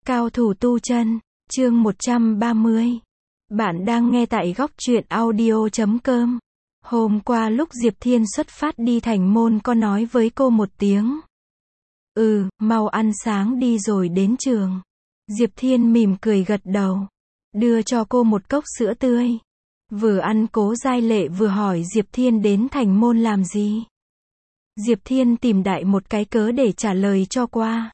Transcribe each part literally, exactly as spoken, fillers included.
Cao thủ tu chân, chương một trăm ba mươi. Bạn đang nghe tại góc truyện audio chấm com. Hôm qua lúc Diệp Thiên xuất phát đi thành môn có nói với cô một tiếng. Ừ, mau ăn sáng đi rồi đến trường. Diệp Thiên mỉm cười gật đầu. Đưa cho cô một cốc sữa tươi. Vừa ăn Cố Giai Lệ vừa hỏi Diệp Thiên đến thành môn làm gì. Diệp Thiên tìm đại một cái cớ để trả lời cho qua.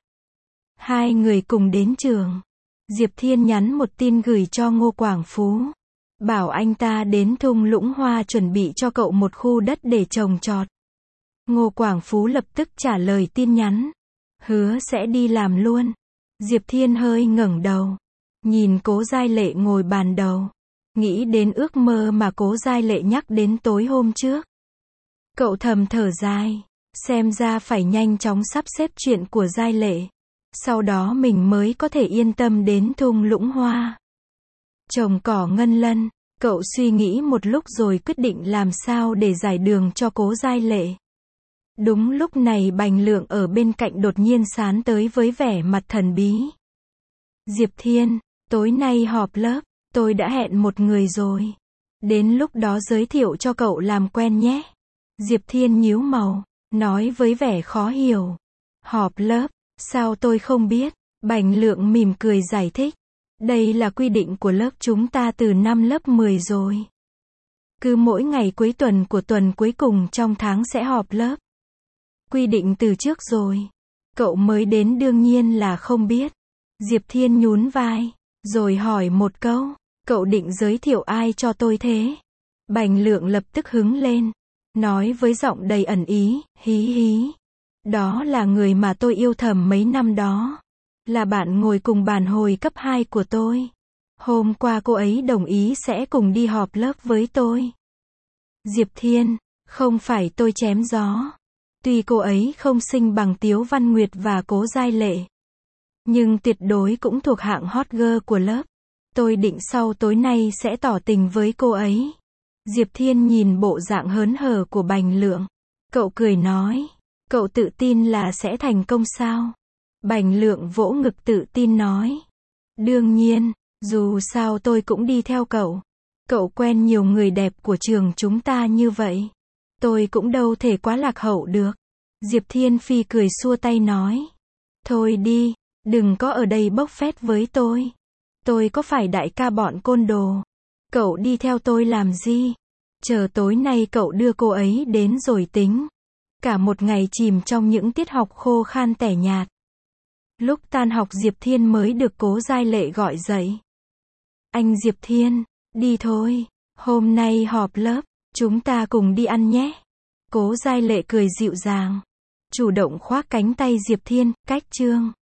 Hai người cùng đến trường. Diệp Thiên nhắn một tin gửi cho Ngô Quảng Phú. Bảo anh ta đến thung lũng hoa chuẩn bị cho cậu một khu đất để trồng trọt. Ngô Quảng Phú lập tức trả lời tin nhắn. Hứa sẽ đi làm luôn. Diệp Thiên hơi ngẩng đầu. Nhìn Cố Giai Lệ ngồi bàn đầu. Nghĩ đến ước mơ mà Cố Giai Lệ nhắc đến tối hôm trước. Cậu thầm thở dài. Xem ra phải nhanh chóng sắp xếp chuyện của Giai Lệ. Sau đó mình mới có thể yên tâm đến thung lũng hoa. Trồng cỏ ngân lân, cậu suy nghĩ một lúc rồi quyết định làm sao để giải đường cho Cố Giai Lệ. Đúng lúc này Bành Lượng ở bên cạnh đột nhiên sán tới với vẻ mặt thần bí. Diệp Thiên, tối nay họp lớp, tôi đã hẹn một người rồi. Đến lúc đó giới thiệu cho cậu làm quen nhé. Diệp Thiên nhíu mày, nói với vẻ khó hiểu. Họp lớp? Sao tôi không biết? Bành Lượng mỉm cười giải thích. Đây là quy định của lớp chúng ta từ năm lớp mười rồi. Cứ mỗi ngày cuối tuần của tuần cuối cùng trong tháng sẽ họp lớp. Quy định từ trước rồi. Cậu mới đến đương nhiên là không biết. Diệp Thiên nhún vai, rồi hỏi một câu. Cậu định giới thiệu ai cho tôi thế? Bành Lượng lập tức hứng lên. Nói với giọng đầy ẩn ý, hí hí. Đó là người mà tôi yêu thầm mấy năm đó. Là bạn ngồi cùng bàn hồi cấp hai của tôi. Hôm qua cô ấy đồng ý sẽ cùng đi họp lớp với tôi. Diệp Thiên, không phải tôi chém gió. Tuy cô ấy không xinh bằng Tiếu Văn Nguyệt và Cố Giai Lệ. Nhưng tuyệt đối cũng thuộc hạng hot girl của lớp. Tôi định sau tối nay sẽ tỏ tình với cô ấy. Diệp Thiên nhìn bộ dạng hớn hở của Bành Lượng. Cậu cười nói. Cậu tự tin là sẽ thành công sao? Bành Lượng vỗ ngực tự tin nói. Đương nhiên, dù sao tôi cũng đi theo cậu. Cậu quen nhiều người đẹp của trường chúng ta như vậy. Tôi cũng đâu thể quá lạc hậu được. Diệp Thiên Phi cười xua tay nói. Thôi đi, đừng có ở đây bốc phét với tôi. Tôi có phải đại ca bọn côn đồ. Cậu đi theo tôi làm gì? Chờ tối nay cậu đưa cô ấy đến rồi tính. Cả một ngày chìm trong những tiết học khô khan tẻ nhạt. Lúc tan học Diệp Thiên mới được Cố Giai Lệ gọi dậy. Anh Diệp Thiên, đi thôi. Hôm nay họp lớp, chúng ta cùng đi ăn nhé. Cố Giai Lệ cười dịu dàng. Chủ động khoác cánh tay Diệp Thiên, cách chương.